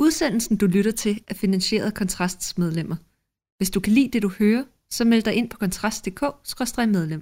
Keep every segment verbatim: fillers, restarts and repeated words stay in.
Udsendelsen, du lytter til, er finansieret af Kontrasts medlemmer. Hvis du kan lide det, du hører, så meld dig ind på kontrast punktum d k skråstreg medlem.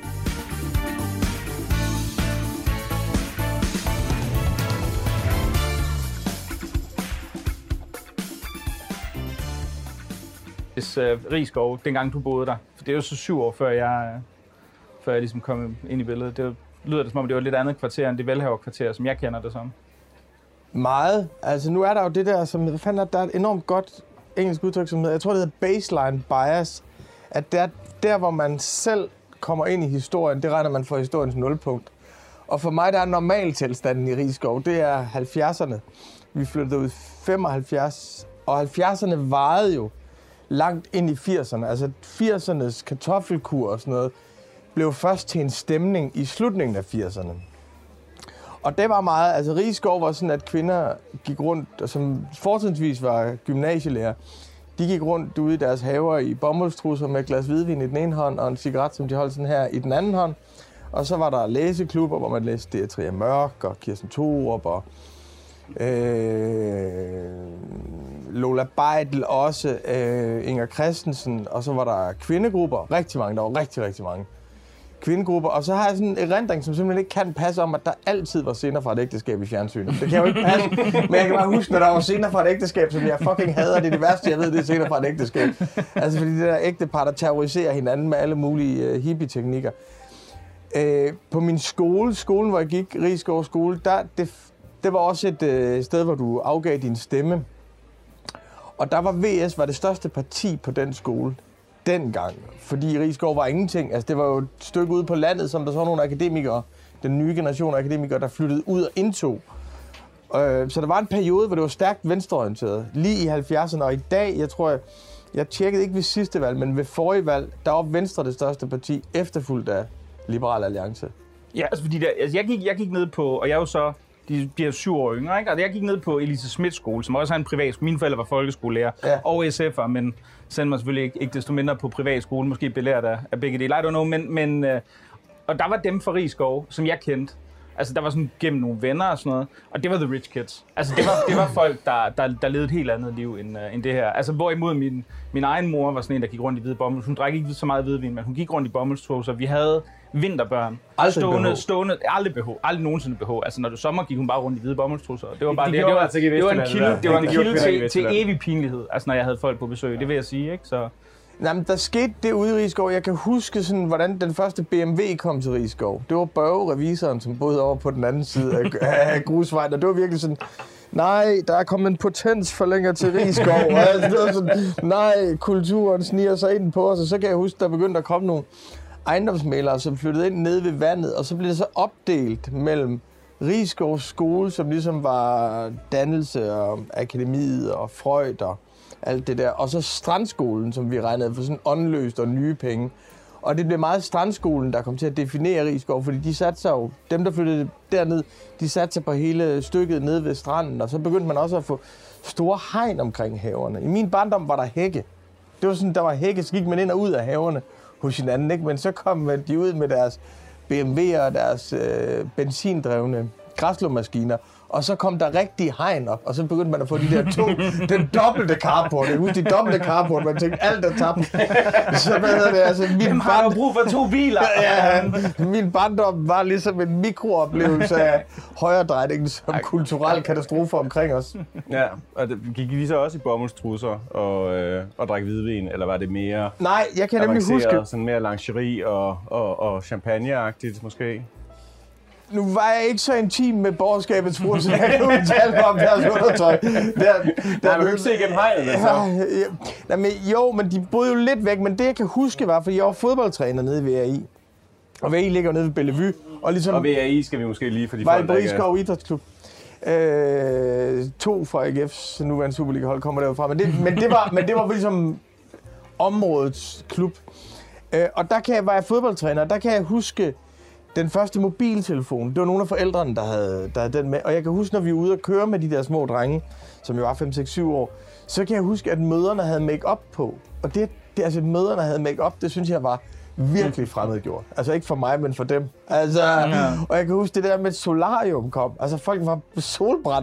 Hvis uh, Risskov, dengang du boede der, for det er jo så syv år før jeg, uh, før jeg ligesom kom ind i billedet. Det lyder det som om, det var et lidt andet kvarter end det velhaverkvarter, som jeg kender det som. Meget. Altså nu er der jo det der, som hvad fanden er, der er et enormt godt engelsk udtryk, som hedder, jeg tror det hedder baseline bias, at der, der hvor man selv kommer ind i historien, det regner man for historiens nulpunkt. Og for mig der er normaltilstanden i Risskov, det er halvfjerdserne. Vi flyttede ud i femoghalvfjerds, og halvfjerdserne varede jo langt ind i firserne. Altså firsernes kartoffelkur og sådan noget blev først til en stemning i slutningen af firserne. Og det var meget, altså Risskov var sådan, at kvinder gik rundt, som fortrinsvis var gymnasielærer, de gik rundt ude i deres haver i bomuldstrusser med et glas hvidvin i den ene hånd og en cigaret, som de holdt sådan her i den anden hånd. Og så var der læseklubber, hvor man læste Eritrea Mørk og Kirsten Thorup og øh, Lola Beidel også, øh, Inger Christensen, og så var der kvindegrupper, rigtig mange, der var rigtig, rigtig mange kvindegrupper, og så har jeg sådan en erindring, som simpelthen ikke kan passe om, at der altid var scener fra et ægteskab i fjernsynet. Det kan jo ikke passe, men jeg kan bare huske, når der var scener fra et ægteskab, som jeg fucking hader, det er det værste, jeg ved, det er scener fra et ægteskab. Altså fordi det der ægtepar, der terroriserer hinanden med alle mulige uh, hippie-teknikker. Uh, på min skole, skolen hvor jeg gik, Risskov skole, der, det, det var også et uh, sted, hvor du afgav din stemme. Og der var V S var det største parti på den skole dengang, fordi Risskov var ingenting. Altså det var jo et stykke ude på landet, som der så var nogle akademikere, den nye generation af akademikere, der flyttede ud og indtog. Øh, så der var en periode, hvor det var stærkt venstreorienteret, lige i halvfjerdserne, og i dag, jeg tror, jeg, jeg tjekkede ikke ved sidste valg, men ved forrige valg, der var Venstre det største parti, efterfulgt af Liberal Alliance. Ja, altså fordi der, altså jeg, gik, jeg gik ned på, og jeg er jo så, de bliver syv år yngre, ikke? Og jeg gik ned på Elise Smiths skole, som også er en privat skole. Mine forældre var folkeskolelærer ja. og S F'er, men sendte mig selvfølgelig ikke, ikke desto mindre på privatskole, måske belært af, af begge dele. I don't know, men, men øh, og der var dem fra Risskov, som jeg kendte. Altså der var sådan gennem nogle venner og sådan noget, og det var the rich kids. Altså det var, det var folk, der, der, der levede et helt andet liv end, uh, end det her. Altså hvorimod min, min egen mor var sådan en, der gik rundt i hvide bomuld. Hun drak ikke så meget hvidvin, men hun gik rundt i bomuldstrusser. Vi havde vinterbørn. Aldrig stående, B H. stående, aldrig B H, aldrig nogensinde B H. Altså når du sommer gik hun bare rundt i hvide bomuldstrusser. Det var bare det, det. det, det, var, altså det var en kilde, det var en kilde til, til evig evig pinlighed. Altså når jeg havde folk på besøg, det vil jeg sige, ikke? Så Jamen, der skete det ude i Risskov. Jeg kan huske, sådan, hvordan den første B M W kom til Risskov. Det var Børge, revisoren, som boede over på den anden side af, af grusvejen. Og det var virkelig sådan, nej, der er kommet en potensforlænger til Risskov. Altså, det var sådan, nej, kulturen sniger sig ind på os. Og så kan jeg huske, der begyndte at komme nogle ejendomsmælere, som flyttede ind nede ved vandet. Og så blev det så opdelt mellem Risskov skole, som ligesom var dannelse og akademiet og Freud og alt det der. Og så Strandskolen, som vi regnede for sådan åndløst og nye penge. Og det blev meget Strandskolen, der kom til at definere Risskov, fordi de satte sig jo, dem der flyttede derned, de satte sig på hele stykket nede ved stranden, og så begyndte man også at få store hegn omkring haverne. I min barndom var der hække. Det var sådan, der var hække, så gik man ind og ud af haverne hos hinanden, ikke? Men så kom de ud med deres B M W'er og deres øh, benzindrevne græslåmaskiner. Og så kom der rigtig hegn op, og så begyndte man at få de der to, den dobbelte carport. Jeg husker de dobbelte carport, man tænkte, alt er tabt. Så hvad hedder det, altså min Hvem har jo brug for to biler? Ja, min barndom var ligesom en mikrooplevelse af højredrejningen som kulturel katastrofe omkring os. Ja, og det, gik vi så også i bomuldstrusser og, øh, og drak hvidvin, eller var det mere Nej, jeg kan nemlig huske sådan mere lingerie og, og, og champagne-agtigt måske? Nu var jeg ikke så intim med borgerskabets brug, så jeg kan jo tale mig om deres undertøj. Der, der, Nej, man kan se igennem hegnet, altså. Ja, ja, men, jo, men de boede jo lidt væk, men det jeg kan huske var, fordi jeg var fodboldtræner nede ved V A I. Og V A I ligger nede ved Bellevue. Og, ligesom, og V A I skal vi måske lige for de var folk, der ikke er... Var i Idrætsklub. Øh, to fra A G F's nuværende Superliga-hold kommer derfra. Men det, men det var, men det var ligesom områdets klub. Øh, og der kan jeg, var jeg fodboldtræner, og der kan jeg huske den første mobiltelefon. Det var nogle af forældrene, der havde, der havde den med. Og jeg kan huske, når vi var ude og køre med de der små drenge, som jo var fem, seks, syv år, så kan jeg huske, at mødrene havde make-up på. Og det, det altså, mødrene havde make-up, det synes jeg var virkelig fremmedgjort. Altså ikke for mig, men for dem. Altså, ja. Og jeg kan huske, det der med solarium kom. Altså folk var solbrændte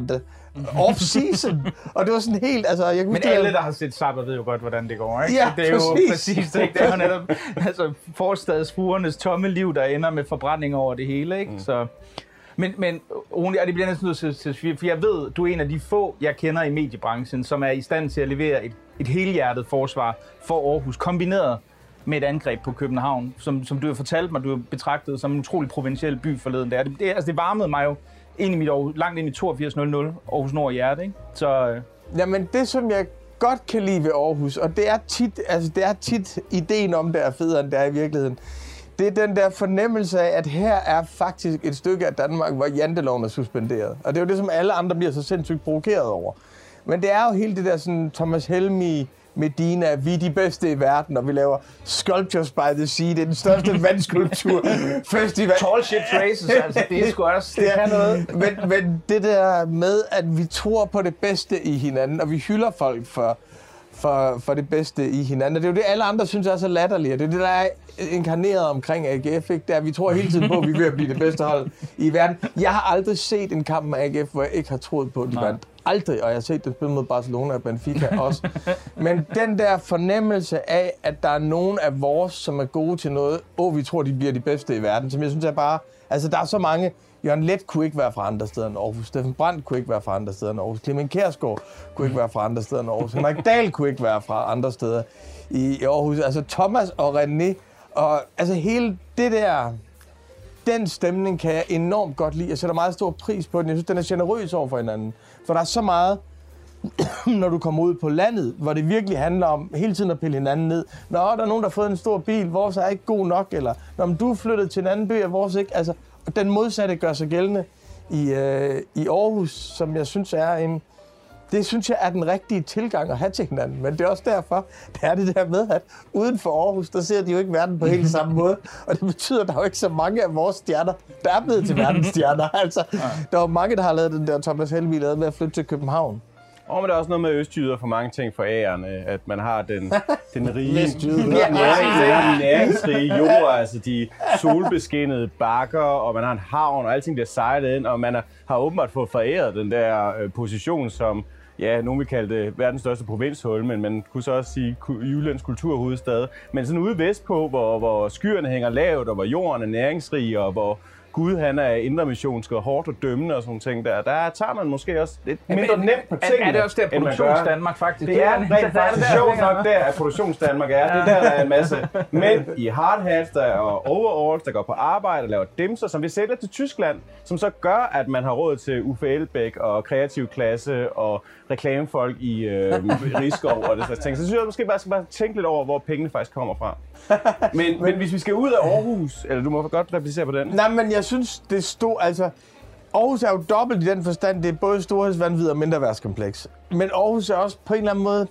off-season. Og det var sådan helt, altså... Jeg Men alle, der har set Zappa, ved jo godt, hvordan det går, ikke? Ja, det er præcis. jo præcis det, ikke? Det er jo netop altså, forstadsfruernes tomme liv, der ender med forbrænding over det hele, ikke? Mm. Så... Men, men Rune, og det bliver næsten nødt til, til, for jeg ved, du er en af de få, jeg kender i mediebranchen, som er i stand til at levere et, et helhjertet forsvar for Aarhus, kombineret med et angreb på København, som, som du har fortalt mig, du har betragtet som en utrolig provinciel by forleden. Det, det, altså, det varmede mig jo ind i mit år, langt ind i toogfirs nul nul, Aarhus Nord hjerte, ikke? Så, øh. Jamen det, som jeg godt kan lide ved Aarhus, og det er tit, altså, det er tit ideen om, det er federe, end det er i virkeligheden, det er den der fornemmelse af, at her er faktisk et stykke af Danmark, hvor janteloven er suspenderet. Og det er jo det, som alle andre bliver så sindssygt provokeret over. Men det er jo hele det der sådan Thomas Helmig, Medina, vi er de bedste i verden, og vi laver Sculptures by the Sea, det er den største vandskulpturfestival. Tall shit traces, altså det er sgu også, det kan noget. Men, men det der med, at vi tror på det bedste i hinanden, og vi hylder folk for, for, for det bedste i hinanden, og det er jo det, alle andre synes er så latterligt, det er det, der er inkarneret omkring A G F, ikke? Det er, vi tror hele tiden på, at vi er ved at blive det bedste hold i verden. Jeg har aldrig set en kamp med A G F, hvor jeg ikke har troet på, at de vandt. Aldrig, og jeg har set det spille mod Barcelona og Benfica også. Men den der fornemmelse af, at der er nogen af vores, som er gode til noget, åh, vi tror, de bliver de bedste i verden, som jeg synes er bare... Altså, der er så mange... Jørgen Leth kunne ikke være fra andre steder end Aarhus. Steffen Brandt kunne ikke være fra andre steder end Aarhus. Clement Kjærsgaard kunne ikke være fra andre steder end Aarhus. Henrik Dahl kunne ikke være fra andre steder i Aarhus. Altså, Thomas og René, og altså hele det der... Den stemning kan jeg enormt godt lide. Jeg sætter meget stor pris på den. Jeg synes, den er generøs over for hinanden. For der er så meget, når du kommer ud på landet, hvor det virkelig handler om hele tiden at pille hinanden ned. Nå, der er nogen, der har fået en stor bil, vores er ikke god nok, eller når du er flyttet til en anden by, er vores ikke. Altså, den modsatte gør sig gældende i, øh, i Aarhus, som jeg synes er en... Det synes jeg er den rigtige tilgang at have til hinanden, men det er også derfor, det er det der med, at uden for Aarhus, der ser de jo ikke verden på helt samme måde, og det betyder, at der er jo ikke så mange af vores stjerner, der er blevet til verdensstjerner. Altså, der er jo mange, der har lavet den der Thomas Helmig lavet med at flytte til København. Og men der er også noget med østjyder for mange ting for æren, at man har den, den rige, næringsrige jord, altså de solbeskinnede bakker, og man har en havn, og alting bliver sejlet ind, og man er, har åbenbart fået foræret den der øh, position som, ja, nogen vil kalde det verdens største provinshul, men man kunne så også sige Jyllands kulturhovedstad. Men sådan ude vestpå, hvor, hvor skyerne hænger lavt, og hvor jorden er næringsrig, og hvor Gud, han er indremissionsk og hårdt og dømmende og sådan ting der. Der tager man måske også lidt mindre nemt på tingene. Er det også der Produktionsdanmark faktisk? Det er rent faktisk sjovt nok der, at Produktionsdanmark er. Det er der, der er en masse mænd i hardhats der og overalls, der går på arbejde og laver dimser, som vi sælger til Tyskland, som så gør, at man har råd til Uffe Elbæk og kreativ klasse og reklamefolk i øh, Rigskov og det slags ting. Så synes jeg måske bare skal bare tænke lidt over, hvor pengene faktisk kommer fra. Men, men, men hvis vi skal ud af Aarhus, eller du må godt replicere på den. Nej, men jeg synes, det stod, altså... Aarhus er jo dobbelt i den forstand, det er både storhedsvanvid og mindreværdskompleks. Men Aarhus er også på en eller anden måde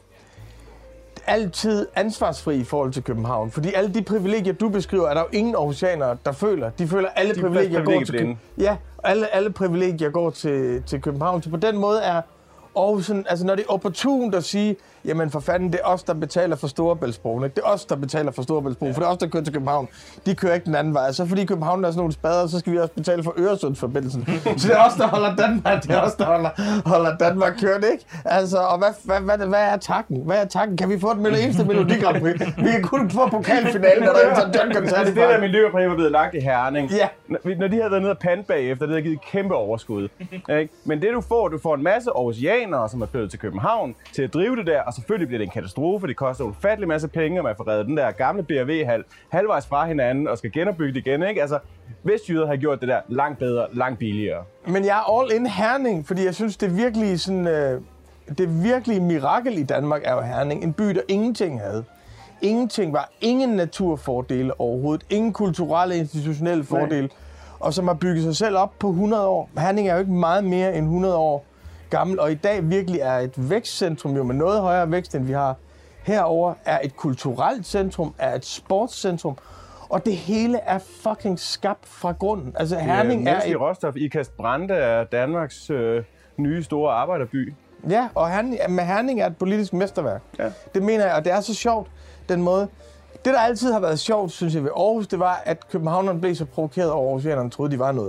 altid ansvarsfri i forhold til København. Fordi alle de privilegier, du beskriver, er der jo ingen aarhusianere, der føler. De føler, alle de privilegier går til København. Ja, alle, alle privilegier går til, til København. Så på den måde er Aarhus sådan, altså når det er opportunt at sige, jamen for fanden, det er os, der betaler for Storebæltsbroen, ikke? Det er os, der betaler for Storebæltsbroen, ja. For det er os, der kører til København. De kører ikke den anden vej. Så fordi København er sådan nogle spader, så skal vi også betale for Øresundsforbindelsen. Så det er os, der holder Danmark, det er os, der holder, holder Danmark kørt, ikke? Altså, og hvad, hvad, hvad, hvad er takken? Hvad er takken? Kan vi få den med det eneste Melodi Grand Prix? Vi kan kun få pokalfinalen, når der er en John-koncert. Altså det der miljøpræg var blevet lagt i Herning. Ja. Når de havde været nede og pande bagefter, det havde givet kæmpe overskud. Ikke? Men det du får, du får en masse aarhusianere, som er flyttet til København, til at drive det der, og selvfølgelig bliver det en katastrofe. Det koster en ufattelig masse penge, og man får reddet den der gamle B M W-hal halvvejs fra hinanden og skal genopbygge det igen. Ikke? Altså, vestjyder har gjort det der langt bedre, langt billigere. Men jeg er all in Herning, fordi jeg synes, det er virkelig sådan, øh, det virkelige mirakel i Danmark er jo Herning. En by, der ingenting havde. Ingenting var. Ingen naturfordele overhovedet. Ingen kulturelle, institutionelle fordele. Nej. Og som har bygget sig selv op på hundrede år. Herning er jo ikke meget mere end hundrede år gammel, og i dag virkelig er et vækstcentrum, jo med noget højere vækst, end vi har herover, er et kulturelt centrum, er et sportscentrum, og det hele er fucking skabt fra grunden. Altså Herning er et råstof. Ikast Brande er Danmarks øh, nye store arbejderby. Ja, og Herning, med Herning er et politisk mesterværk. Ja. Det mener jeg, og det er så sjovt, den måde. Det, der altid har været sjovt, synes jeg, ved Aarhus, det var, at københavnerne blev så provokeret over aarhusianerne, troede, de var noget.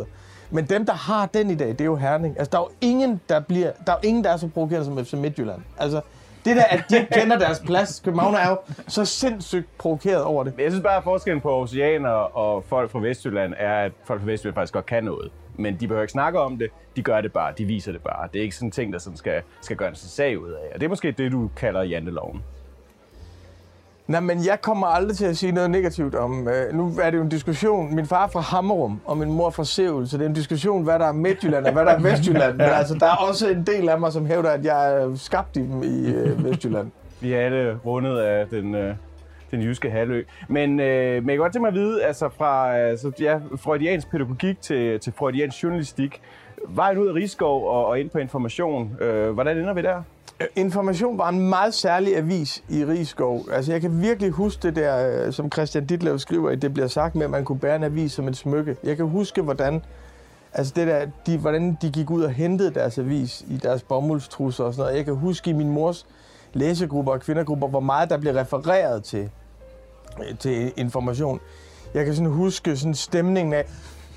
Men dem, der har den i dag, det er jo Herning. Altså, der er jo ingen, der bliver, der er jo ingen, der er så provokerende som F C Midtjylland. Altså, det der, at de ikke kender deres plads. København er jo så sindssygt provokeret over det. Jeg synes bare, at forskellen på oceanere og folk fra Vestjylland er, at folk fra Vestjylland faktisk godt kan noget. Men de behøver ikke snakke om det, de gør det bare, de viser det bare. Det er ikke sådan en ting, der sådan skal, skal gøre en sag ud af. Og det er måske det, du kalder janteloven. Nej, men jeg kommer aldrig til at sige noget negativt om... Øh, nu er det jo en diskussion. Min far er fra Hammerum, og min mor fra Sevel, så det er en diskussion, hvad der er Midtjylland og hvad der er Vestjylland. Men altså, der er også en del af mig, som hævder, at jeg er skabt i dem i øh, Vestjylland. Vi er alle rundet af den, øh, den jyske halvø. Men, øh, men jeg kan godt tænke mig at vide, altså fra altså, ja, freudiansk pædagogik til, til freudiansk journalistik, vejen ud af Risskov og, og ind på Information, øh, hvordan ender vi der? Information var en meget særlig avis i Risskov. Altså, jeg kan virkelig huske det der, som Christian Ditlev skriver, at det bliver sagt med, at man kunne bære en avis som et smykke. Jeg kan huske, hvordan, altså det der, de, hvordan de gik ud og hentede deres avis i deres bomuldstrusser og sådan noget. Jeg kan huske i min mors læsegrupper og kvindergrupper, hvor meget der blev refereret til, til Information. Jeg kan sådan huske sådan stemningen af,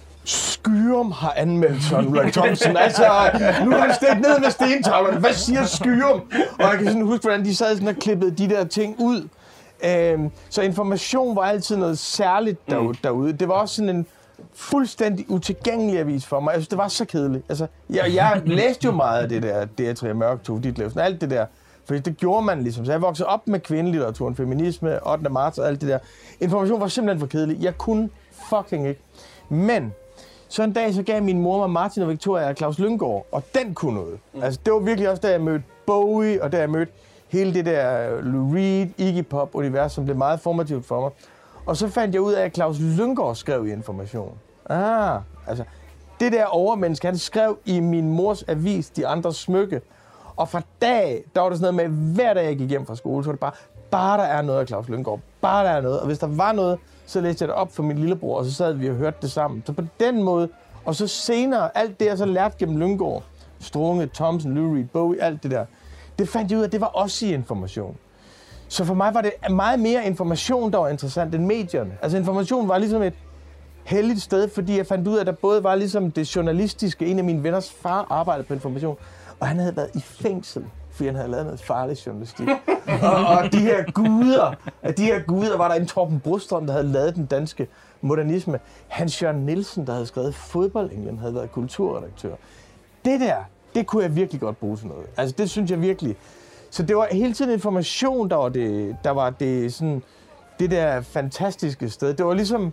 Skyrum har anmeldt Søren Ulrik Thomsen. Altså, nu er han stegt ned med stentavlerne. Hvad siger Skyrum? Og jeg kan sådan huske, hvordan de sad sådan og klippede de der ting ud. Øhm, så Information var altid noget særligt derude, derude. Det var også sådan en fuldstændig utilgængelig avis for mig. Jeg synes, det var så kedeligt. Altså, jeg, jeg læste jo meget af det der, D R tre Mørk, Tove Ditlevsen, alt det der. For det gjorde man ligesom. Så jeg voksede op med kvindelitteraturen, feminisme, ottende marts og alt det der. Information var simpelthen for kedelig. Jeg kunne fucking ikke. Men så en dag så gav min mor mig Martin og Victoria og Claus Lynggaard, og den kunne noget. Mm. Altså, det var virkelig også, da jeg mødte Bowie, og da jeg mødte hele det der Lou Reed, Iggy Pop-univers, som blev meget formativt for mig. Og så fandt jeg ud af, at Claus Lynggaard skrev i Information. Ah, altså, det der overmenneske, han skrev i min mors avis, De Andres Smykke. Og fra dag, der var det sådan noget med, hver dag jeg gik hjem fra skole, så var det bare, bare der er noget af Claus Lynggaard, bare der er noget. Og hvis der var noget, så læste jeg det op for min lillebror, og så sad vi og hørte det sammen. Så på den måde, og så senere, alt det jeg så lærte gennem Lynggaard, Strunge, Thomsen, Lou Reed, Bowie, alt det der, det fandt jeg ud af, at det var også i Information. Så for mig var det meget mere Information, der var interessant end medierne. Altså Information var ligesom et heldigt sted, fordi jeg fandt ud af, at der både var ligesom det journalistiske, en af mine venners far arbejdede på Information, og han havde været i fængsel, fordi han havde lavet noget farlig journalistik. og, og de her guder, de her guder, var der en Torben Brostrøm, der havde lavet den danske modernisme. Hans Jørgen Nielsen, der havde skrevet Fodboldenglen, havde været kulturredaktør. Det der, det kunne jeg virkelig godt bruge til noget. Altså det synes jeg virkelig. Så det var hele tiden Information, der var det, der var det sådan, det der fantastiske sted. Det var ligesom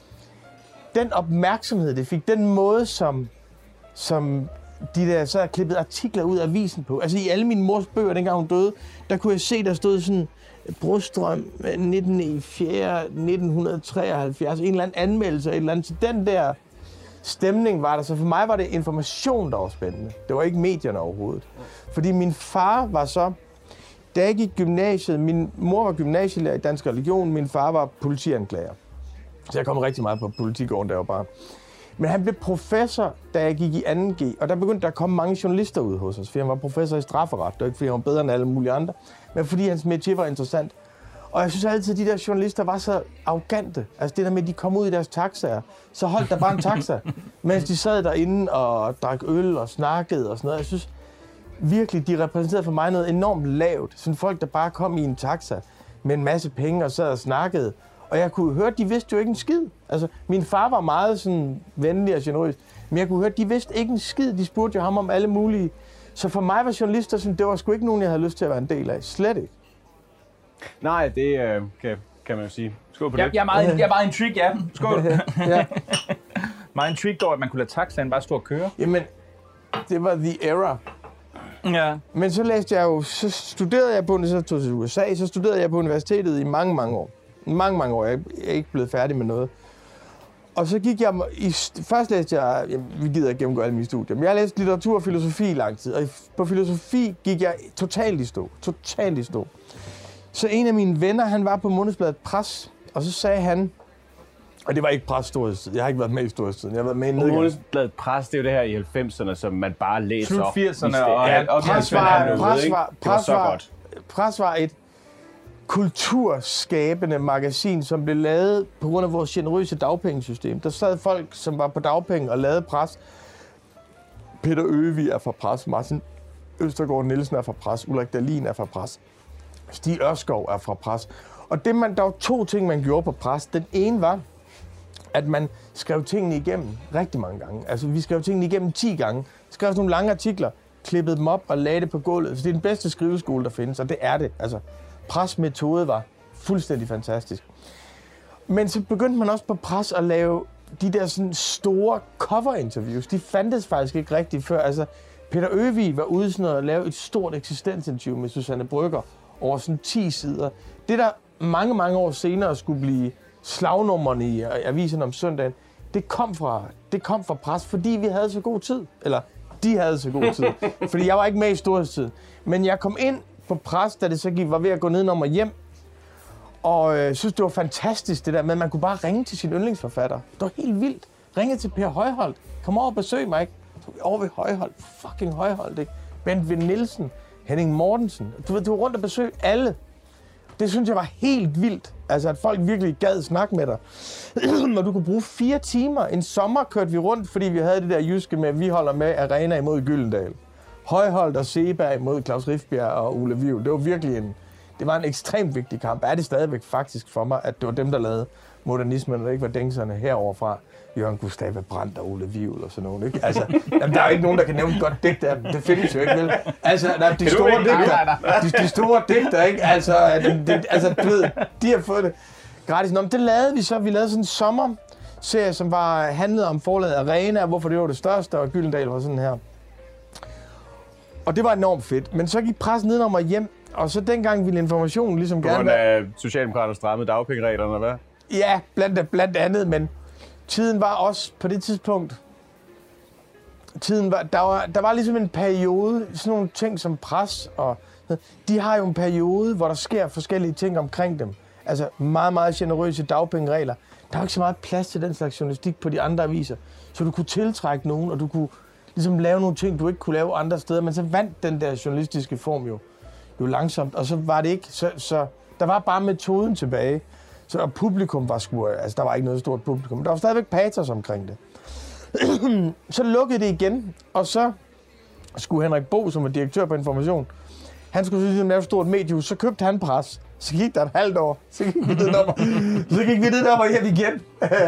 den opmærksomhed, det fik, den måde, som, som de der så klippet artikler ud af avisen på. Altså i alle mine mors bøger, dengang hun døde, der kunne jeg se, der stod sådan Brostrøm nittende fjerde nitten treoghalvfjerds, en eller anden anmeldelse, et eller andet. Så den der stemning var der. Så for mig var det Information, der var spændende. Det var ikke medierne overhovedet. Fordi min far var så, da jeg gik gymnasiet, min mor var gymnasielærer i dansk religion, min far var politianklager. Så jeg kom rigtig meget på politigården, der var bare. Men han blev professor, da jeg gik i anden G, og der begyndte der at komme mange journalister ud hos os, fordi han var professor i strafferet. Det var ikke, fordi han var bedre end alle mulige andre, men fordi hans métier var interessant. Og jeg synes altid, at de der journalister var så arrogante. Altså det der med, at de kom ud i deres taxaer, så holdt der bare en taxa, mens de sad derinde og drak øl og snakkede og sådan noget. Jeg synes virkelig, de repræsenterede for mig noget enormt lavt. Sådan folk, der bare kom i en taxa med en masse penge og sad og snakkede. Og jeg kunne høre, at de vidste jo ikke en skid. Altså, min far var meget sådan venlig og generøs, men jeg kunne høre, at de vidste ikke en skid. De spurgte jo ham om alle mulige. Så for mig var journalister sådan, det var sgu ikke nogen, jeg havde lyst til at være en del af. Slet ikke. Nej, det øh, kan, kan man jo sige. Skål på jeg, det. Jeg er meget, jeg er meget intrigued, ja. Skål. Ja. Meget intrigued over, at man kunne lade taxaen bare stå og køre. Jamen, det var the era. Ja. Men så læste jeg jo, så studerede jeg på, så tog til U S A, så studerede jeg på universitetet i mange, mange år. Mange, mange år. Jeg er ikke blevet færdig med noget. Og så gik jeg... I, først læste jeg... Jamen, vi gider ikke gennemgå alle mine studier. Men jeg læste litteratur og filosofi i lang tid. Og på filosofi gik jeg totalt i stå. Totalt i stå. Så en af mine venner, han var på månedsbladet Pres. Og så sagde han... Og det var ikke Pres storhedstid. Jeg har ikke været med i storhedstiden. Jeg har været med i nedgang. Månedsbladet Pres, det er jo det her i halvfemserne, som man bare læser. Slut firserne og... Ja, Pres var... Pres var... Det var så godt. Pres var et kulturskabende magasin, som blev lavet på grund af vores generøse dagpengesystem. Der sad folk, som var på dagpenge og lavede pres. Peter Øvig er fra pres, Martin Østergaard Nielsen er fra pres, Ulrik Dahlin er fra pres, Stig Ørskov er fra pres. Og det, man, der var to ting, man gjorde på pres. Den ene var, at man skrev tingene igennem rigtig mange gange. Altså, vi skrev tingene igennem ti gange. Skrev sådan nogle lange artikler, klippede dem op og lagde det på gulvet. Så det er den bedste skriveskole, der findes, og det er det. Altså, presmetode var fuldstændig fantastisk. Men så begyndte man også på pres at lave de der sådan store cover-interviews. De fandtes faktisk ikke rigtigt før. Altså, Peter Øvig var ude sådan at lave et stort eksistensinterview med Susanne Brøgger over sådan ti sider. Det, der mange, mange år senere skulle blive slagnummerne i aviserne om søndagen, det kom fra, det kom fra pres, fordi vi havde så god tid. Eller, de havde så god tid. Fordi jeg var ikke med i storhedstid. Men jeg kom ind på pres, da det så gik, var ved at gå nedenom og hjem. Og jeg øh, synes, det var fantastisk det der med, at man kunne bare ringe til sin yndlingsforfatter. Det var helt vildt. Ringe til Per Højholt. Kom over og besøg mig, ikke? Over ved Højholt. Fucking Højholt, ikke? Bent Vind Nielsen. Henning Mortensen. Du ved, du var rundt og besøg alle. Det synes jeg var helt vildt. Altså, at folk virkelig gad snakke med dig. Når du kunne bruge fire timer. En sommer kørte vi rundt, fordi vi havde det der jyske med, at vi holder med Arena imod Gyldendal. Højholt og Seberg imod Claus Rifbjerg og Ole Viv. Det var virkelig en, det var en ekstremt vigtig kamp. Er det stadigvæk faktisk for mig, at det var dem, der lavede modernismen, og ikke var dængserne heroverfra. Jørgen Gustave Brandt og Ole Vivel og sådan noget, ikke? Altså, jamen, der er jo ikke nogen, der kan nævne et godt digt af dem. Det findes jo ikke, vel? Altså, der er de store digter, de, de store digter, ikke? Altså, det, det, altså, du ved, de har fået det gratis. Nå, men det lavede vi så. Vi lavede sådan en sommerserie, som var handlet om forlaget Arena, hvorfor det var det største, og Gyldendal var sådan her. Og det var enormt fedt. Men så gik pressen nedenom og hjem, og så dengang ville Information ligesom gerne... På grund af Socialdemokraterne strammede dagpengereglerne, hvad? Ja, blandt, blandt andet, men tiden var også på det tidspunkt... Tiden var, der, var, der var ligesom en periode, sådan nogle ting som pres, og de har jo en periode, hvor der sker forskellige ting omkring dem. Altså meget, meget generøse dagpengeregler. Der var ikke så meget plads til den slags journalistik på de andre aviser, så du kunne tiltrække nogen, og du kunne ligesom lave nogle ting, du ikke kunne lave andre steder, men så vandt den der journalistiske form jo, jo langsomt, og så var det ikke, så, så der var bare metoden tilbage, så og publikum var sgu, altså der var ikke noget stort publikum, men der var stadigvæk patos omkring det. Så lukkede det igen, og så skulle Henrik Bo, som var direktør på Information, han skulle ligesom lave et stort mediehus, så købte han pres, så gik der et halvt år, så gik vi ned op, så gik vi ned op og hjem igen.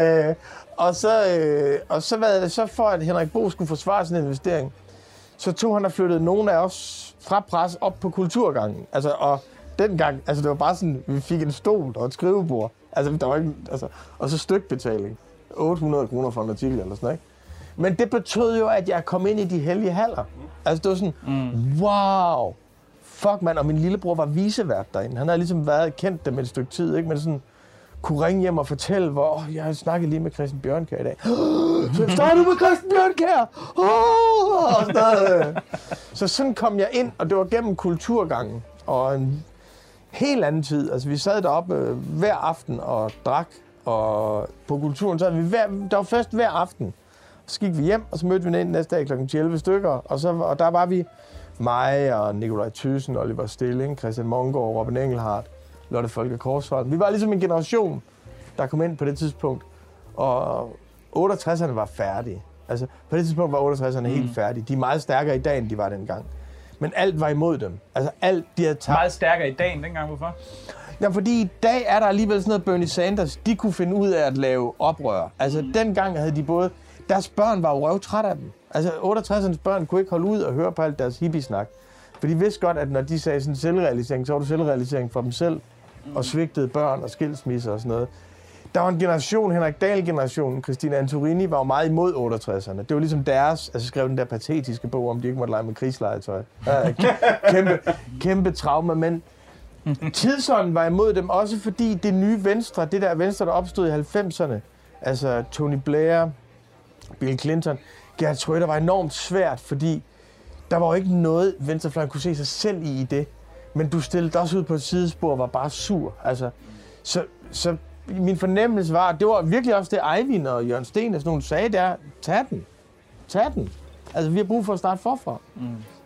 Og så, øh, og så var det så for, at Henrik Bo skulle forsvare sin investering, så tog han og flyttede nogle af os fra pres op på Kulturgangen. Altså, og dengang, altså det var bare sådan, vi fik en stol og et skrivebord. Altså, der var ikke, altså, og så stykbetaling. otte hundrede kroner for en artikel eller sådan noget. Men det betød jo, at jeg kom ind i de hellige haller. Altså det var sådan, mm. wow, fuck mand, og min lillebror var vicevært derinde. Han havde ligesom været kendt dem et stykke tid, ikke? Men sådan, kunne ringe hjem og fortælle, hvor oh, jeg har snakket lige med Christian Bjørnkjær i dag. Så starter du med Christian Bjørnkjær? Oh! Og sådan. Så sådan kom jeg ind, og det var gennem Kulturgangen. Og en helt anden tid. Altså vi sad deroppe øh, hver aften og drak, og på Kulturen så vi hver, der var fest hver aften. Så gik vi hjem, og så mødte vi ind næste dag klokken elleve stykker, og, så, og der var vi mig og Nikolaj Thyssen, Oliver Stilling, Christian Mongård, Robin Engelhardt, Lotte Folke Korsvold. Vi var ligesom en generation, der kom ind på det tidspunkt, og otteogtresserne var færdige. Altså, på det tidspunkt var otteogtresserne mm. helt færdige. De er meget stærkere i dag, end de var dengang. Men alt var imod dem. Altså, alt, de havde tabt. Meget stærkere i dag end dengang, hvorfor? Ja, fordi i dag er der alligevel sådan noget Bernie Sanders, de kunne finde ud af at lave oprør. Altså, mm. dengang havde de både... Deres børn var jo røvtræt af dem. Altså, otteogtressernes børn kunne ikke holde ud og høre på alt deres hippiesnak. For de vidste godt, at når de sagde sådan selvrealisering, så var det selvrealisering for dem selv, og svigtede børn og skilsmisser og sådan noget. Der var en generation, Henrik Dahl-generationen, Christina Antorini, var jo meget imod otteogtresserne. Det var ligesom deres, altså skrev den der patetiske bog, om de ikke måtte lege med krigslegetøj. kæmpe, kæmpe traume, men tidsånden var imod dem, også fordi det nye Venstre, det der Venstre, der opstod i halvfemserne, altså Tony Blair, Bill Clinton, Gerhard Schröder, var enormt svært, fordi der var jo ikke noget, venstrefløjen kunne se sig selv i i det. Men du stillede også ud på et sidespor og var bare sur. Altså, så, så min fornemmelse var, det var virkelig også det, Eivind og Jørgen Steen og sådan nogle sagde, der, tag den. Tag den. Altså, vi har brug for at starte forfra. Mm.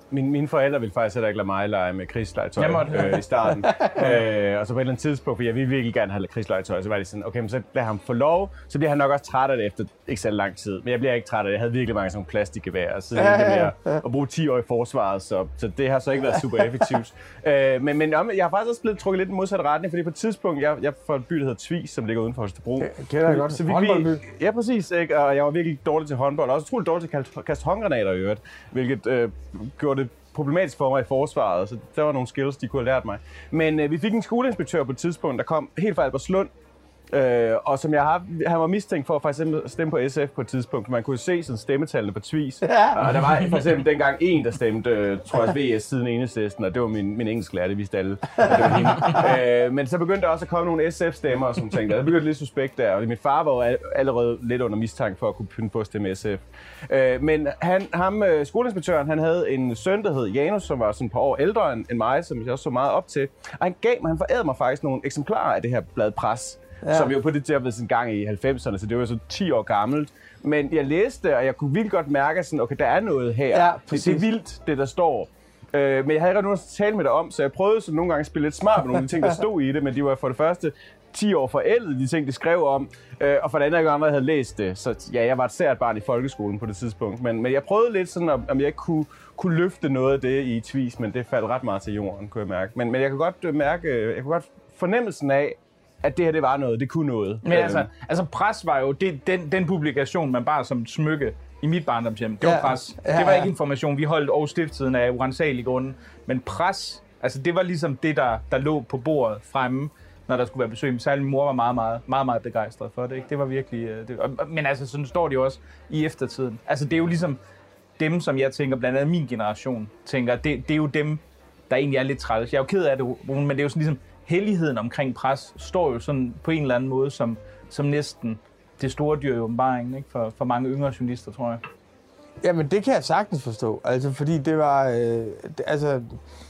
Min, mine forældre ville faktisk heller ikke lade mig lege med krigslegetøj øh, i starten. øh, og så på et eller andet tidspunkt, for jeg ville virkelig gerne have krigslegetøj, så var det sådan, okay, men så lad ham få lov, så bliver han nok også træt af det efter ikke så lang tid. Men jeg bliver ikke træt af det. Jeg havde virkelig mange sådan plastikgeværer, så det er mere at bruge ti år i forsvaret, så, så det har så ikke været super effektivt. øh, men, men jeg har faktisk også blevet trukket lidt i modsat retning, fordi på et tidspunkt, jeg, jeg får en by, der hedder Tvis, som ligger uden for Holstebro. Jeg kender jeg godt. Så vi, håndboldby. Ja, præcis. Ikke? Og jeg var virkelig dårlig til håndbold, og også utroligt dårlig til at kaste håndgranater i øvrigt, hvilket øh, gjorde det problematisk for mig i forsvaret, så der var nogle skills, de kunne have lært mig. Men øh, vi fik en skoleinspektør på et tidspunkt, der kom helt fra Albertslund, øh, og som jeg har, han var mistænkt for at for eksempel stemme på S F på et tidspunkt. Man kunne se sådan stemmetallene på Tvis. Ja. Og der var for eksempel dengang en, der stemte, øh, tror jeg, V S siden Enhedslisten, og det var min, min engelsklærer, det vidste alle. Det var hende. øh, men så begyndte der også at komme nogle S F-stemmer og sådan ting. Der begyndte lidt suspekt der, og min far var jo allerede lidt under mistanke for at kunne pynte på at stemme S F. Øh, men han, ham, skoleinspektøren, han havde en søn, der hed Janus, som var sådan et par år ældre end mig, som jeg også så meget op til. Og han gav mig, han forærede mig faktisk nogle eksemplarer af det her blad Pres, ja. Som jo på det der ved sin gang i halvfemserne, så det var så ti år gammelt. Men jeg læste, og jeg kunne virkelig godt mærke, sådan, okay, der er noget her. Ja, det, det er vildt, det der står. Øh, men jeg havde ikke nogen at tale med dig om, så jeg prøvede så nogle gange at spille lidt smart med nogle af de ting, der stod i det, men de var for det første ti år forældet, de ting, de skrev om, øh, og for det andet, ikke andre havde læst det. Så ja, jeg var et sært barn i folkeskolen på det tidspunkt, men, men jeg prøvede lidt sådan, om jeg ikke kunne, kunne løfte noget af det i Tvis, men det faldt ret meget til jorden, kunne jeg mærke. Men, men jeg kan godt mærke, jeg kunne godt fornemmelsen af, at det her, det var noget, det kunne noget. Men altså, altså Pres var jo det, den, den publikation, man bare som smykke i mit barndomshjem. Det var ja, Pres. Ja, det var ikke information, vi holdt over stifttiden af uransagelige grunde. Men Pres, altså det var ligesom det, der, der lå på bordet fremme, når der skulle være besøg. Særlig min mor var meget, meget, meget, meget begejstret for det. Ikke? Det var virkelig... Det, men altså, sådan står det jo også i eftertiden. Altså det er jo ligesom dem, som jeg tænker, blandt andet min generation, tænker, det, det er jo dem, der egentlig er lidt træls. Jeg er jo ked af det, men det er jo sådan ligesom helligheden omkring Pres står jo sådan på en eller anden måde som, som næsten det store dyr i åbenbaringen, ikke? For, for mange yngre journalister, tror jeg. Jamen, det kan jeg sagtens forstå. Altså, fordi det var... Øh, det, altså,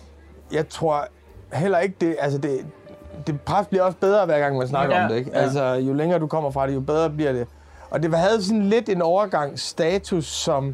jeg tror heller ikke, det... Altså, det, det Pres bliver også bedre, hver gang man snakker ja, om det, ikke? Ja. Altså, jo længere du kommer fra det, jo bedre bliver det. Og det havde sådan lidt en overgangsstatus som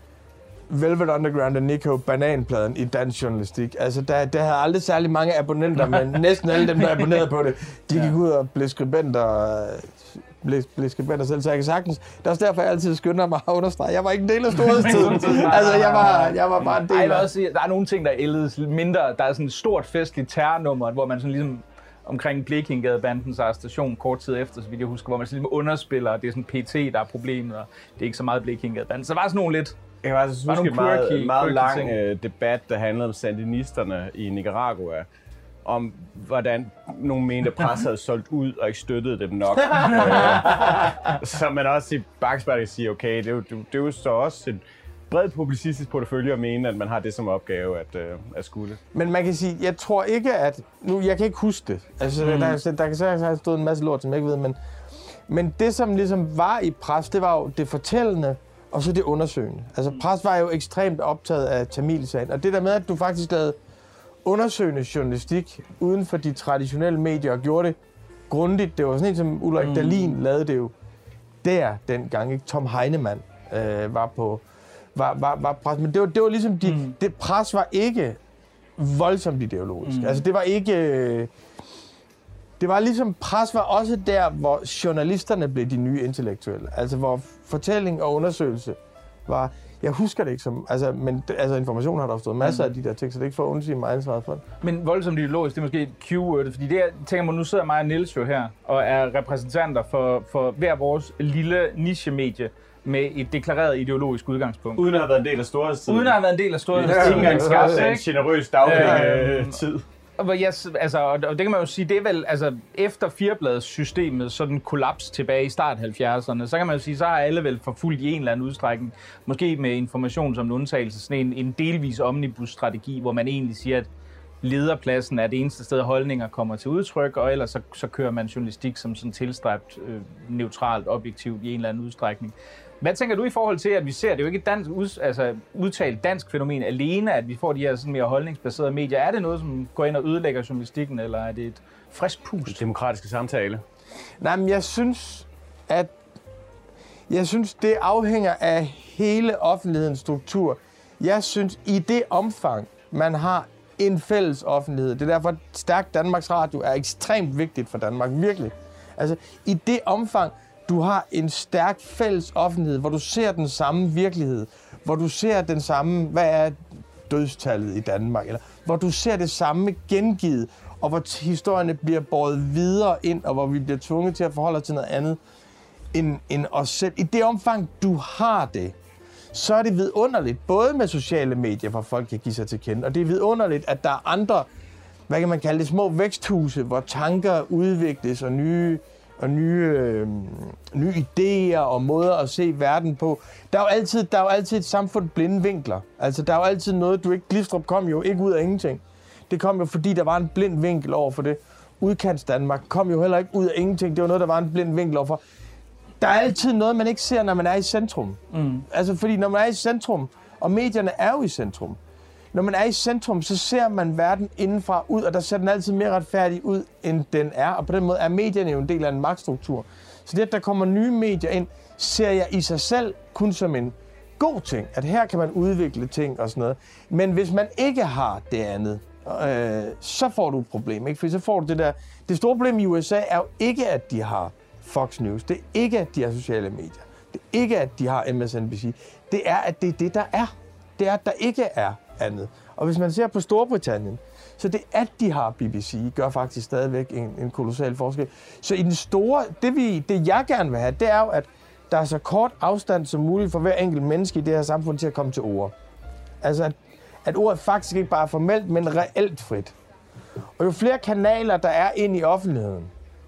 Velvet Underground og Nico Bananpladen i dansk journalistik. Altså, der, der havde aldrig særlig mange abonnenter, men næsten alle dem, der abonnerede på det, de gik ud og blev skribenter, blev, blev skribenter selv. Så jeg kan sagtens... Det er også derfor, jeg altid skynder mig at understrege. Jeg var ikke en del af storhedstiden. Altså, jeg var, jeg var bare en del af... Ej, også, der er nogle ting, der ældes mindre. Der er sådan et stort festligt terrornummer, hvor man sådan ligesom omkring Blekingadebandens arrestation kort tid efter, så vidt jeg husker, hvor man sådan ligesom underspiller, og det er sådan P T, der er problemet, og det er ikke så meget Blekingadebanden. Så der var sådan nogle lidt... Jeg var altså huske en meget, quirky, meget lang uh, debat, der handlede om sandinisterne i Nicaragua. Om hvordan nogen mente, at Pres havde solgt ud og ikke støttede dem nok. uh, så man også i bagspejlet siger, okay, det er, jo, det, det er jo så også en bred publicistisk portefølje at mene, at man har det som opgave at, uh, at skulle. Men man kan sige, jeg tror ikke, at... Nu, jeg kan ikke huske det. Altså, mm. der, der kan så have stået en masse lort, som jeg ikke ved, men, men det, som ligesom var i Pres, det var jo det fortællende, og så det undersøgende. Altså, Pres var jo ekstremt optaget af Tamilsagen, og det der med, at du faktisk lavede undersøgende journalistik uden for de traditionelle medier og gjorde det grundigt. Det var sådan en, som Ulrik mm. Dahlin lavede det jo der dengang, ikke? Tom Heinemann øh, var på var, var, var Pres, men det var, det var ligesom, de, mm. det Pres var ikke voldsomt ideologisk. Mm. Altså, det var ikke... Øh, Det var ligesom, Pres var også der, hvor journalisterne blev de nye intellektuelle. Altså, hvor fortælling og undersøgelse var... Jeg husker det ikke som... Altså, men altså, information har der stået masser af de der ting, så det er ikke for at undsige mig ansvaret for det. Men voldsomt ideologisk, det er måske et keyword, fordi det, jeg tænker mig, nu sidder mig og Niels jo her, og er repræsentanter for, for hver vores lille niche-medie med et deklareret ideologisk udgangspunkt. Uden at have været en del af storhedstiden. Uden at have været en del af storhedstiden. Det er ikke engang skabt en generøs dagpenge-tid. Og, yes, altså, og det kan man jo sige, det er vel altså, efter firebladssystemet, sådan kollaps tilbage i start halvfjerdserne, så kan man jo sige, så har alle vel forfulgt i en eller anden udstrækning, måske med information som en undtagelse, sådan en, en delvis omnibus-strategi, hvor man egentlig siger, at lederpladsen er det eneste sted, holdninger kommer til udtryk, og ellers så, så kører man journalistik som sådan tilstræbt, øh, neutralt, objektivt i en eller anden udstrækning. Hvad tænker du i forhold til, at vi ser, det er jo ikke et dansk, ud, altså, udtalt dansk fænomen alene, at vi får de her sådan mere holdningsbaserede medier. Er det noget, som går ind og ødelægger journalistikken, eller er det et frisk pust? Demokratiske samtale. Nej, men jeg synes, at jeg synes, det afhænger af hele offentlighedens struktur. Jeg synes, i det omfang, man har en fælles offentlighed, det er derfor, at stærk Danmarks Radio er ekstremt vigtigt for Danmark, virkelig. Altså, i det omfang, du har en stærk fælles offentlighed, hvor du ser den samme virkelighed, hvor du ser den samme, hvad er dødstallet i Danmark, eller hvor du ser det samme gengivet, og hvor historierne bliver båret videre ind, og hvor vi bliver tvunget til at forholde os til noget andet end, end os selv. I det omfang, du har det, så er det vidunderligt, både med sociale medier, hvor folk kan give sig til kende, og det er vidunderligt, at der er andre, hvad kan man kalde det, små væksthuse, hvor tanker udvikles, og nye, og nye, øh, nye idéer og måder at se verden på. Der er jo altid, der er jo altid et samfund blinde vinkler. Altså, der er jo altid noget, du ikke... Glistrup kom jo ikke ud af ingenting. Det kom jo, fordi der var en blind vinkel over for det. Udkants Danmark kom jo heller ikke ud af ingenting. Det var noget, der var en blind vinkel over for. Der er altid noget, man ikke ser, når man er i centrum. Mm. Altså, fordi når man er i centrum, og medierne er jo i centrum, når man er i centrum, så ser man verden indenfra ud, og der ser den altid mere retfærdig ud, end den er. Og på den måde er medierne jo en del af en magtstruktur. Så det, at der kommer nye medier ind, ser jeg i sig selv kun som en god ting. At her kan man udvikle ting og sådan noget. Men hvis man ikke har det andet, øh, så får du et problem. Ikke? For så får du det der... Det store problem i U S A er jo ikke, at de har Fox News. Det er ikke, at de har sociale medier. Det er ikke, at de har M S N B C. Det er, at det er det, der er. Det er, at der ikke er andet. Og hvis man ser på Storbritannien, så det, at de har B B C, gør faktisk stadigvæk en, en kolossal forskel. Så i den store... Det, vi, det, jeg gerne vil have, det er jo, at der er så kort afstand som muligt for hver enkelt menneske i det her samfund til at komme til ord. Altså, at, at ordet faktisk ikke bare er formelt, men reelt frit. Og jo flere kanaler, der er ind i offentligheden,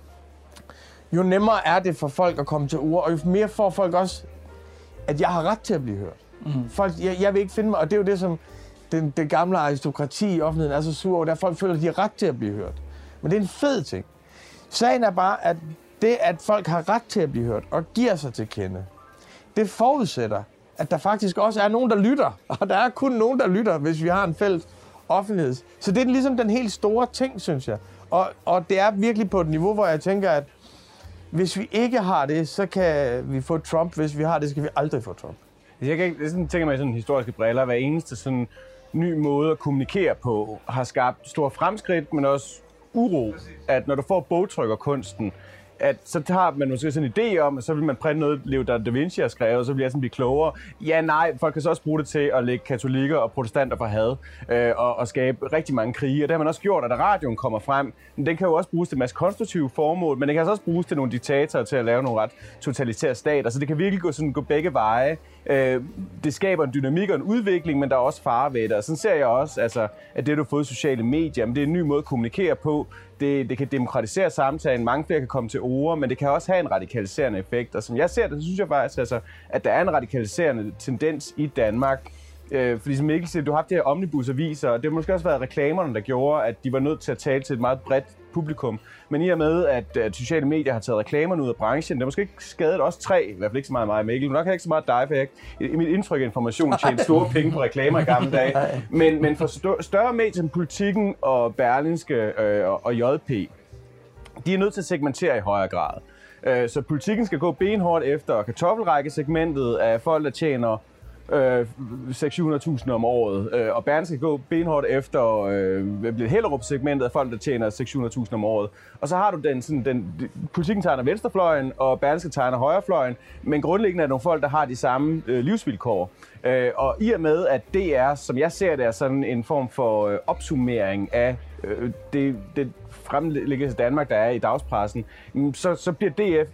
jo nemmere er det for folk at komme til ord, og jo mere får folk også, at jeg har ret til at blive hørt. Mm. Folk, jeg, jeg vil ikke finde mig, og det er jo det, som den, den gamle aristokrati i offentligheden er så sur over, der folk føler, at de har ret til at blive hørt. Men det er en fed ting. Sagen er bare, at det, at folk har ret til at blive hørt og giver sig til kende, det forudsætter, at der faktisk også er nogen, der lytter. Og der er kun nogen, der lytter, hvis vi har en fælles offentlighed. Så det er ligesom den helt store ting, synes jeg. Og, og det er virkelig på et niveau, hvor jeg tænker, at hvis vi ikke har det, så kan vi få Trump. Hvis vi har det, så kan vi aldrig få Trump. Jeg kan ikke, sådan, tænker mig i sådan historiske briller, hver eneste sådan ny måde at kommunikere på har skabt store fremskridt, men også uro. At når du får bogtrykkerkunsten, at så tager man måske sådan en idé om, at så vil man printe noget, Leonardo da Vinci har skrevet, og så bliver jeg sådan blive klogere. Ja, nej, folk kan så også bruge det til at lægge katolikker og protestanter for had, øh, og, og skabe rigtig mange krige. Og det har man også gjort, at da radioen kommer frem, men den kan jo også bruges til en masse konstruktive formål, men den kan altså også bruges til nogle diktatorer til at lave nogle ret totalitære stater. Så det kan virkelig gå, sådan, gå begge veje. Øh, det skaber en dynamik og en udvikling, men der er også fare ved det. Og sådan ser jeg også, altså, at det, du har fået sociale medier, men det er en ny måde at kommunikere på. Det, det kan demokratisere samtalen, mange flere kan komme til ord, men det kan også have en radikaliserende effekt. Og som jeg ser det, så synes jeg faktisk, altså, at der er en radikaliserende tendens i Danmark. Øh, fordi som Mikkel siger, du har haft det her omnibusaviser, og det har måske også været reklamerne, der gjorde, at de var nødt til at tale til et meget bredt publikum. Men i og med, at, at sociale medier har taget reklamerne ud af branchen, det har måske ikke skadet os tre, i hvert fald ikke så meget mig og Mikkel, nok ikke så meget dig, for jeg i mit indtryk af information tjente store penge på reklamer i gamle dage. Men, men for større medier som Politikken og Berlingske øh, og, og J P, de er nødt til at segmentere i højere grad. Øh, så Politikken skal gå benhårdt efter kartoffelrækkesegmentet af folk, der tjener Øh, seks til syv hundrede tusind om året, øh, og Berlingske skal gå benhårdt efter øh, Hellerup-segmentet af folk, der tjener seks til syv hundrede tusind om året. Og så har du den, sådan, den, Politikken tegner venstrefløjen, og Berlingske tegner højrefløjen, men grundlæggende er det nogle folk, der har de samme øh, livsvilkår. Øh, og i og med, at det er, som jeg ser det, er sådan en form for øh, opsummering af øh, det, det fremlæggelse af Danmark, der er i dagspressen, så, så bliver D F,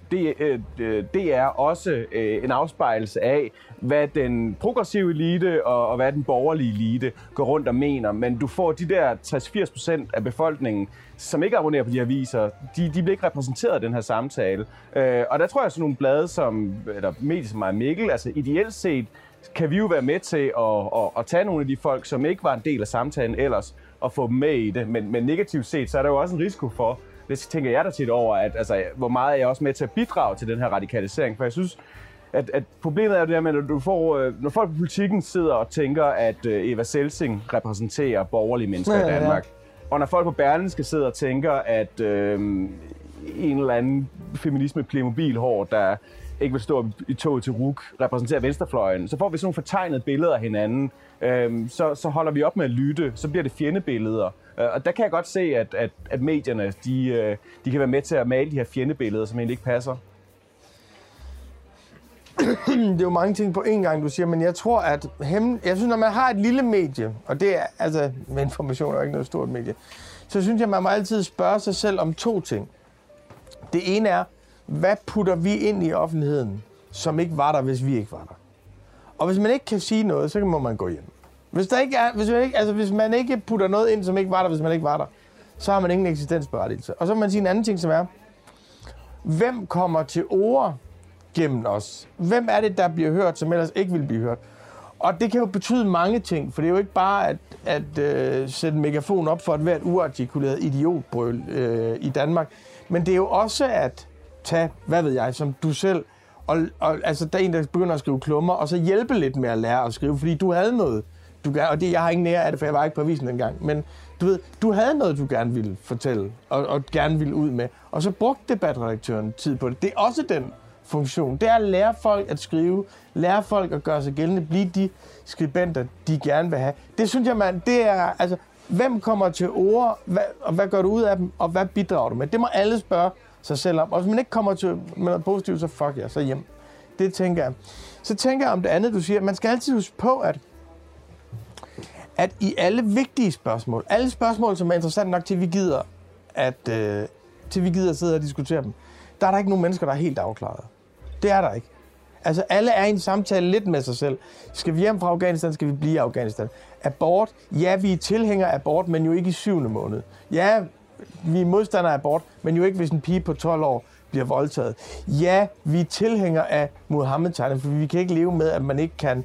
D R også øh, en afspejlelse af, hvad den progressive elite og, og hvad den borgerlige elite går rundt og mener. Men du får de der tres til firs procent af befolkningen, som ikke abonnerer på de aviser, de, de bliver ikke repræsenteret i den her samtale. Øh, og der tror jeg, at sådan nogle blade som, eller medier som mig og Mikkel, altså ideelt set, kan vi jo være med til at, at, at tage nogle af de folk, som ikke var en del af samtalen ellers, og få dem med i det. Men, men negativt set, så er der jo også en risiko for, det tænker jeg da tit over, at altså, hvor meget er jeg også med til at bidrage til den her radikalisering. For jeg synes, at, at problemet er jo det her med, at du får, når folk på Politikken sidder og tænker, at Eva Selsing repræsenterer borgerlige mennesker ja, i Danmark, ja. Og når folk på Berlingske sidder og tænker, at øh, en eller anden feminisme Playmobil-hår, der ikke vil stå i toget til R U K, repræsentere venstrefløjen, så får vi sådan nogle fortegnede billeder af hinanden. Øhm, så, så holder vi op med at lytte, så bliver det fjendebilleder. Øh, og der kan jeg godt se, at, at, at medierne de, øh, de kan være med til at male de her fjendebilleder, som egentlig ikke passer. Det er jo mange ting på én gang, du siger, men jeg tror, at hem... jeg synes, når man har et lille medie, og det er, altså, med information er jo ikke noget stort medie, så synes jeg, man må altid spørge sig selv om to ting. Det ene er, hvad putter vi ind i offentligheden, som ikke var der, hvis vi ikke var der? Og hvis man ikke kan sige noget, så må man gå hjem. Hvis, der ikke er, hvis, man ikke, altså, hvis man ikke putter noget ind, som ikke var der, hvis man ikke var der, så har man ingen eksistensberettigelse. Og så må man sige en anden ting, som er, hvem kommer til ord gennem os? Hvem er det, der bliver hørt, som ellers ikke vil blive hørt? Og det kan jo betyde mange ting, for det er jo ikke bare at, at øh, sætte en megafon op for et hvert uartikuleret idiotbrøl øh, i Danmark, men det er jo også at tage, hvad ved jeg, som du selv, og, og altså der er en, der begynder at skrive klummer, og så hjælpe lidt med at lære at skrive, fordi du havde noget, du gerne, og det, jeg har ingen nære af det, for jeg var ikke på avisen dengang, men du ved, du havde noget, du gerne ville fortælle, og, og gerne ville ud med, og så brugte debatredaktøren tid på det. Det er også den funktion. Det er at lære folk at skrive, lære folk at gøre sig gældende, blive de skribenter, de gerne vil have. Det synes jeg, man, det er, altså, hvem kommer til ord, hvad, og hvad gør du ud af dem, og hvad bidrager du med? Det må alle spørge sig selv om. Og hvis man ikke kommer til med noget positivt, så fuck jer, så hjem. Det tænker jeg. Så tænker jeg om det andet, du siger. Man skal altid huske på, at, at i alle vigtige spørgsmål, alle spørgsmål, som er interessant nok til, at vi gider, at, øh, til vi gider at sidde og diskutere dem, der er der ikke nogen mennesker, der er helt afklaret. Det er der ikke. Altså, alle er i en samtale lidt med sig selv. Skal vi hjem fra Afghanistan, skal vi blive i Afghanistan. Abort, ja, vi er tilhængere af abort, men jo ikke i syvende måned. Ja, vi er modstandere af abort, men jo ikke, hvis en pige på tolv år bliver voldtaget. Ja, vi er tilhængere af Muhammed-tegnet, for vi kan ikke leve med, at man ikke kan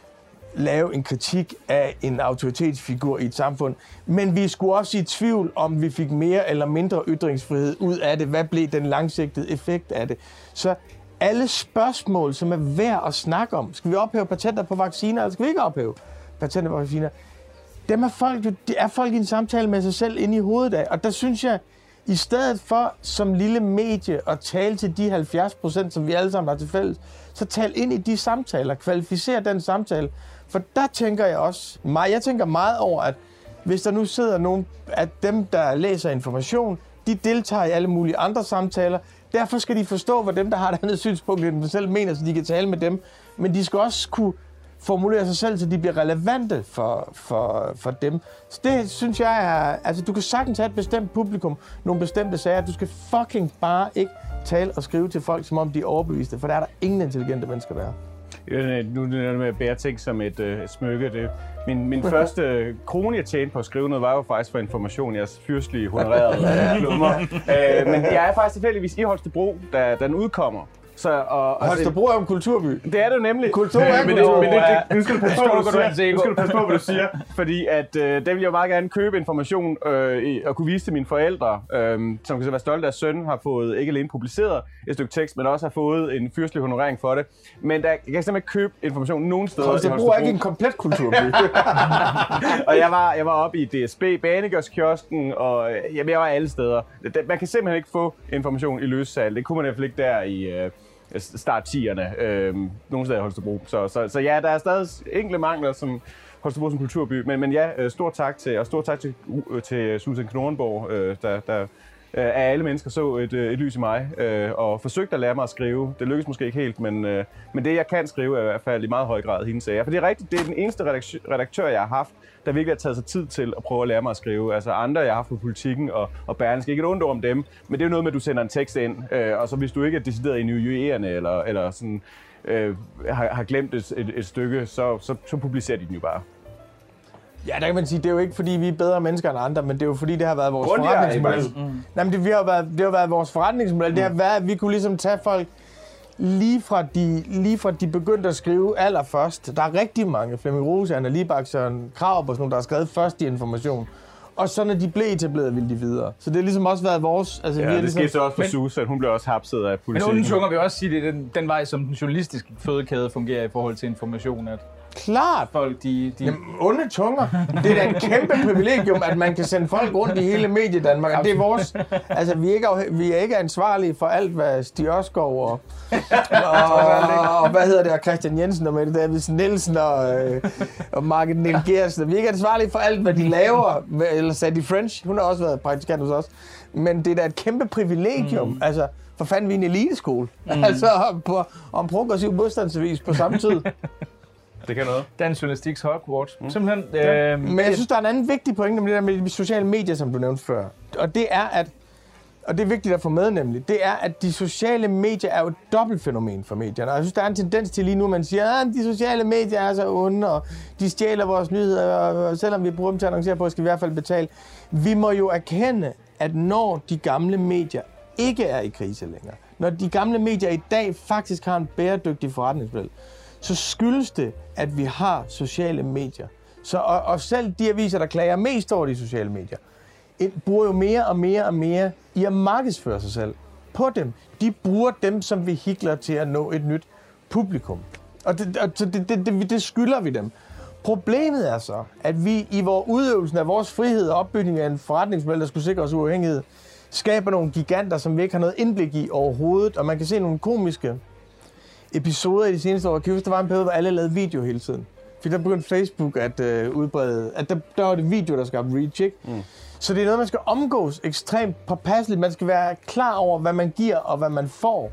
lave en kritik af en autoritetsfigur i et samfund. Men vi skulle også i tvivl, om vi fik mere eller mindre ytringsfrihed ud af det. Hvad blev den langsigtede effekt af det? Så alle spørgsmål, som er værd at snakke om. Skal vi ophæve patenter på vacciner, eller skal vi ikke ophæve patenter på vacciner? Dem er folk, det er folk i en samtale med sig selv inde i hovedet af. Og der synes jeg, i stedet for som lille medie at tale til de halvfjerds procent, som vi alle sammen har til fælles, så tal ind i de samtaler, kvalificer den samtale. For der tænker jeg også, jeg tænker meget over, at hvis der nu sidder nogen af dem, der læser information, de deltager i alle mulige andre samtaler. Derfor skal de forstå, hvad dem, der har et andet synspunkt, end dem selv mener, så de kan tale med dem. Men de skal også kunne formulere sig selv, så de bliver relevante for, for, for dem. Så det synes jeg er... Altså, du kan sagtens have et bestemt publikum, nogle bestemte sager. Du skal fucking bare ikke tale og skrive til folk, som om de er overbeviste, for der er der ingen intelligente mennesker, der er. Nu er det med at bære ting som et øh, smykke. Det. Min, min første krone, jeg tjente på at skrive noget, var jo faktisk for Information. Jeg er fyrstelig honoreret klummer. øh, men jeg er faktisk tilfældigvis i Holstebro, da den udkommer. Så, og, og Holstebro er jo en kulturby. Det er det jo nemlig. Kultur er en kulturby. Men det, det, nu skal du passe på, hvad du siger. Nu skal du passe på, hvad du siger. Fordi at, øh, der vil jeg meget gerne købe Information øh, og kunne vise til mine forældre, øh, som kan så være stolte af, at sønnen har fået ikke alene publiceret et stykke tekst, men også har fået en fyrstelig honorering for det. Men der, jeg kan simpelthen ikke købe Information nogen steder. Holstebro er ikke en komplet kulturby. Og jeg var, jeg var oppe i D S B, Banegårdskiosken, og jamen, jeg var alle steder. Man kan simpelthen ikke få Information i løssalg. Det kunne man i hvert fald ikke der i... Øh, start tierne, øh, nogle steder i Holstebro. Så, så, så ja, der er stadig enkelte mangler som Holstebro som kulturby, men, men ja, stort tak til, og stort tak til, til Susan Knurrenborg, øh, der, der øh, af alle mennesker så et, et lys i mig, øh, og forsøgte at lære mig at skrive. Det lykkedes måske ikke helt, men, øh, men det jeg kan skrive er i hvert fald i meget høj grad hendes sager. For det er rigtigt, det er den eneste redaktør, jeg har haft, der virkelig har taget sig tid til at prøve at lære mig at skrive. Altså andre, jeg har haft på Politikken og, og Berlingske, ikke et ondt om dem, men det er jo noget med, at du sender en tekst ind, øh, og så hvis du ikke er decideret injurierende, eller, eller sådan, øh, har, har glemt et, et, et stykke, så, så, så publicerer de den jo bare. Ja, der kan man sige, det er jo ikke fordi, vi er bedre mennesker end andre, men det er jo fordi, det har været vores Grundig forretningsmodel. Mm. Nej, men det, vi har været, det har været vores forretningsmodel. Mm. Det har været, at vi kunne ligesom tage folk lige fra de, lige fra de begyndte at skrive allerførst. Der er rigtig mange, Flemming Rose, Anna Libak, Søren Krarup og sådan nogle, der har skrevet først i Information. Og så når de blev etableret, ville de videre. Så det har ligesom også været vores... Altså, ja, vi det ligesom... skete også for Susan. Hun blev også hapset af politiet. Men uden tunger vil også sige, det er den, den vej, som den journalistiske fødekæde fungerer i forhold til Information. At Klart. Folk, de... de... Jamen, onde tunger. Det er da et kæmpe privilegium, at man kan sende folk rundt i hele Mediedanmark. Og det er vores... Altså, vi er ikke, vi er ikke ansvarlige for alt, hvad Stig Ørskov og, og, og, hvad hedder det, og Christian Jensen og Mette Davidsen Nielsen og, øh, og Margit Niel Gersen. Vi er ikke ansvarlige for alt, hvad de laver. Eller Sadie French, hun har også været praktikant hos os. Men det er da et kæmpe privilegium. Mm. Altså, for fanden, vi er en eliteskole. Mm. Altså, på, om progressiv modstandsavis på samme tid. Det kan noget. Dansk Journalistiks Hogwarts. Mm. Simpelthen. Ja. Øh, Men jeg synes, der er en anden vigtig pointe med det der med de sociale medier, som du nævnte før. Og det er, at, og det er vigtigt at få med nemlig, det er, at de sociale medier er jo et dobbeltfænomen for medierne. Og jeg synes, der er en tendens til lige nu, man siger, at de sociale medier er så onde, og de stjæler vores nyheder, og selvom vi bruger dem til at annoncere på, skal vi i hvert fald betale. Vi må jo erkende, at når de gamle medier ikke er i krise længere, når de gamle medier i dag faktisk har en bæredygtig forretningsmodel, så skyldes det, at vi har sociale medier. Så, og, og selv de aviser, der klager mest over de sociale medier, bruger jo mere og mere og mere i at markedsføre sig selv på dem. De bruger dem som vehikler til at nå et nyt publikum. Og det, og det, det, det, det skylder vi dem. Problemet er så, at vi i vores udøvelsen af vores frihed og opbygning af en forretningsmodel, der skulle sikre os uafhængighed, skaber nogle giganter, som vi ikke har noget indblik i overhovedet. Og man kan se nogle komiske episoder i de seneste år. Kan huske, der var en periode, hvor alle lavede video hele tiden. For der begyndte Facebook at øh, udbrede, at der, der var det video, der skabte reach, ikke? Mm. Så det er noget, man skal omgås ekstremt påpasseligt. Man skal være klar over, hvad man giver og hvad man får.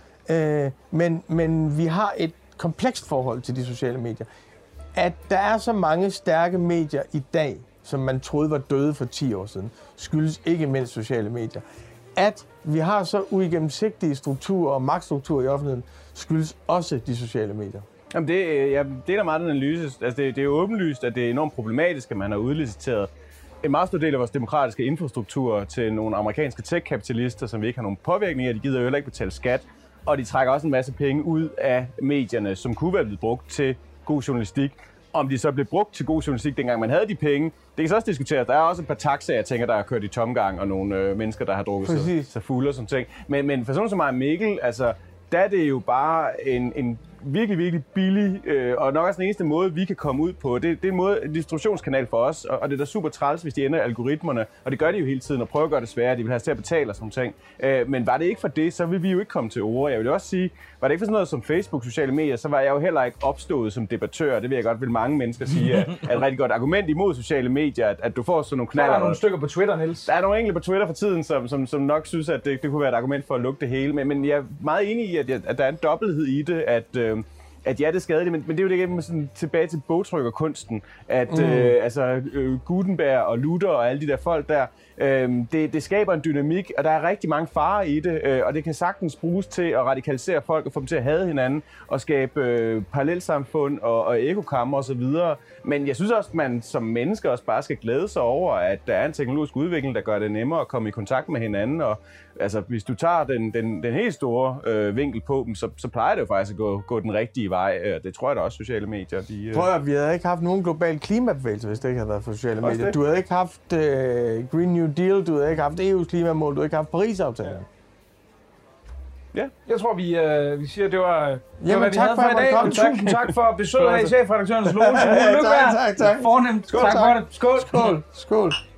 Øh, men, men vi har et komplekst forhold til de sociale medier. At der er så mange stærke medier i dag, som man troede var døde for ti år siden, skyldes ikke mindst sociale medier. At vi har så uigennemsigtige strukturer og magtstrukturer i offentligheden, skyldes også de sociale medier. Jamen det, jeg deler meget den analyse. Altså det, det er jo åbenlyst, at det er enormt problematisk, at man har udliciteret en meget stor del af vores demokratiske infrastruktur til nogle amerikanske tech-kapitalister, som vi ikke har nogen påvirkning af. De gider jo heller ikke betale skat, og de trækker også en masse penge ud af medierne, som kunne være blevet brugt til god journalistik. Om de så blev brugt til god journalistik, dengang man havde de penge, det kan så også diskuteres. Der er også et par taxaer, jeg tænker, der har kørt i tomgang, og nogle øh, mennesker, der har drukket sig, sig fulde og sådan ting. Men, men for sådan som mig og Mikkel, altså, der er det jo bare en, en virkelig, virkelig billig, øh, og nok også den eneste måde, vi kan komme ud på. Det, det er en, måde, en distributionskanal for os, og, og det er da super træls, hvis de ændrer algoritmerne, og det gør de jo hele tiden, og prøver at gøre det sværere, de vil have os til at betale og sådan ting. Øh, men var det ikke for det, så vil vi jo ikke komme til ord. Jeg vil også sige, var det ikke for sådan noget som Facebook, sociale medier, så var jeg jo heller ikke opstået som debattør. Det vil jeg godt, vil mange mennesker sige, at er et rigtig godt argument imod sociale medier, at, at du får sådan nogle knaller. Der er nogle stykker på Twitter, Niels. Der er nogle enkelte på Twitter for tiden, som, som, som nok synes, at det, det kunne være et argument for at lukke det hele. Men, men jeg er meget enig i, at, at der er en dobbelthed i det, at øh, at ja, det er skadeligt, men, men det er jo det ikke sådan, tilbage til bogtrykkerkunsten, at mm. øh, altså, øh, Gutenberg og Luther og alle de der folk der, øh, det, det skaber en dynamik, og der er rigtig mange farer i det, øh, og det kan sagtens bruges til at radikalisere folk og få dem til at hade hinanden og skabe øh, parallelsamfund og, og ekokammer og så videre. Men jeg synes også, at man som menneske også bare skal glæde sig over, at der er en teknologisk udvikling, der gør det nemmere at komme i kontakt med hinanden. Og altså, hvis du tager den, den, den helt store øh, vinkel på dem, så, så plejer det jo faktisk at gå, gå den rigtige vej. Det tror jeg da også, sociale medier. De, øh... Prøv at, vi havde ikke haft nogen global klimabevægelse, hvis det ikke havde været for sociale medier. Det? Du havde ikke haft uh, Green New Deal, du havde ikke haft E U's klimamål, du havde ikke haft Paris-aftalen. Ja. Jeg tror, vi, øh, vi siger, at det var, det Jamen, var hvad tak vi for, havde for i dag. kom, tak. Tusind tak for besøget her i chefredaktørens loge. Tak, tak, tak. Fornemt. Tak for det. Skål. Skål. Skål.